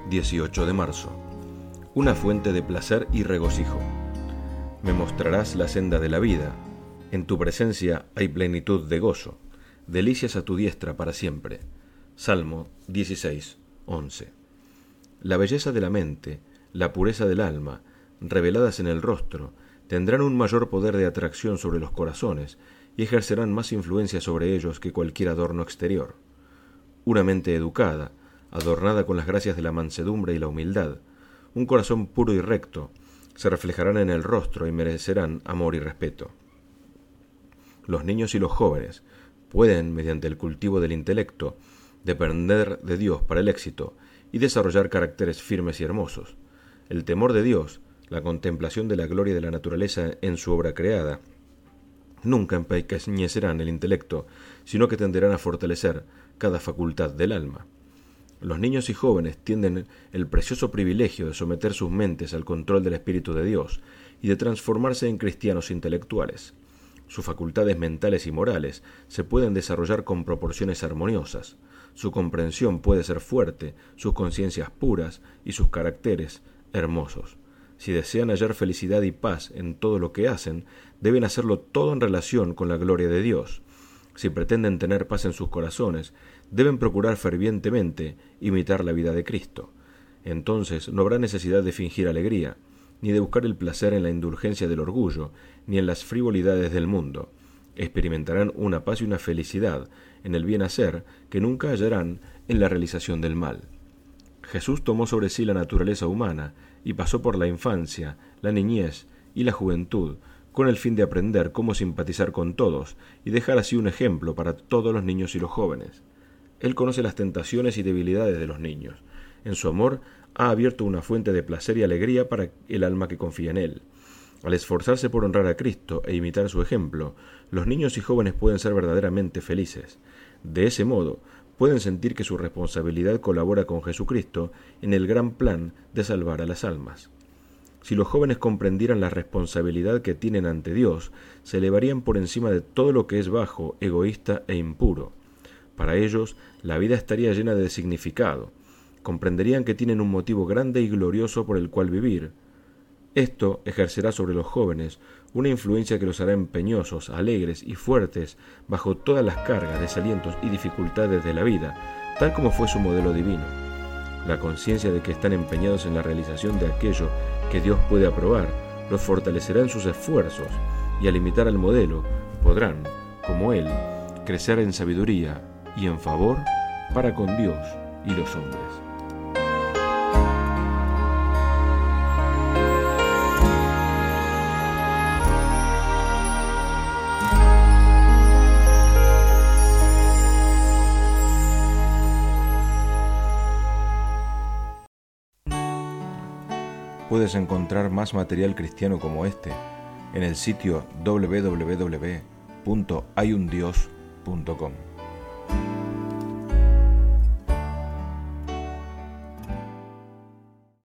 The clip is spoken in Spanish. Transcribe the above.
18 de marzo. Una fuente de placer y regocijo. Me mostrarás la senda de la vida. En tu presencia hay plenitud de gozo. Delicias a tu diestra para siempre. Salmo 16:11. La belleza de la mente, la pureza del alma, reveladas en el rostro, tendrán un mayor poder de atracción sobre los corazones y ejercerán más influencia sobre ellos que cualquier adorno exterior. Una mente educada, adornada con las gracias de la mansedumbre y la humildad, un corazón puro y recto, se reflejarán en el rostro y merecerán amor y respeto. Los niños y los jóvenes pueden, mediante el cultivo del intelecto, depender de Dios para el éxito y desarrollar caracteres firmes y hermosos. El temor de Dios, la contemplación de la gloria de la naturaleza en su obra creada, nunca empequeñecerán el intelecto, sino que tenderán a fortalecer cada facultad del alma. Los niños y jóvenes tienen el precioso privilegio de someter sus mentes al control del Espíritu de Dios y de transformarse en cristianos intelectuales. Sus facultades mentales y morales se pueden desarrollar con proporciones armoniosas. Su comprensión puede ser fuerte, sus conciencias puras y sus caracteres hermosos. Si desean hallar felicidad y paz en todo lo que hacen, deben hacerlo todo en relación con la gloria de Dios. Si pretenden tener paz en sus corazones, deben procurar fervientemente imitar la vida de Cristo. Entonces no habrá necesidad de fingir alegría, ni de buscar el placer en la indulgencia del orgullo, ni en las frivolidades del mundo. Experimentarán una paz y una felicidad en el bien hacer que nunca hallarán en la realización del mal. Jesús tomó sobre sí la naturaleza humana y pasó por la infancia, la niñez y la juventud, con el fin de aprender cómo simpatizar con todos y dejar así un ejemplo para todos los niños y los jóvenes. Él conoce las tentaciones y debilidades de los niños. En su amor ha abierto una fuente de placer y alegría para el alma que confía en Él. Al esforzarse por honrar a Cristo e imitar su ejemplo, los niños y jóvenes pueden ser verdaderamente felices. De ese modo, pueden sentir que su responsabilidad colabora con Jesucristo en el gran plan de salvar a las almas. Si los jóvenes comprendieran la responsabilidad que tienen ante Dios, se elevarían por encima de todo lo que es bajo, egoísta e impuro. Para ellos, la vida estaría llena de significado. Comprenderían que tienen un motivo grande y glorioso por el cual vivir. Esto ejercerá sobre los jóvenes una influencia que los hará empeñosos, alegres y fuertes bajo todas las cargas, desalientos y dificultades de la vida, tal como fue su modelo divino. La conciencia de que están empeñados en la realización de aquello que Dios puede aprobar los fortalecerá en sus esfuerzos y al imitar al modelo podrán, como Él, crecer en sabiduría y en favor para con Dios y los hombres. Puedes encontrar más material cristiano como este en el sitio www.hayundios.com.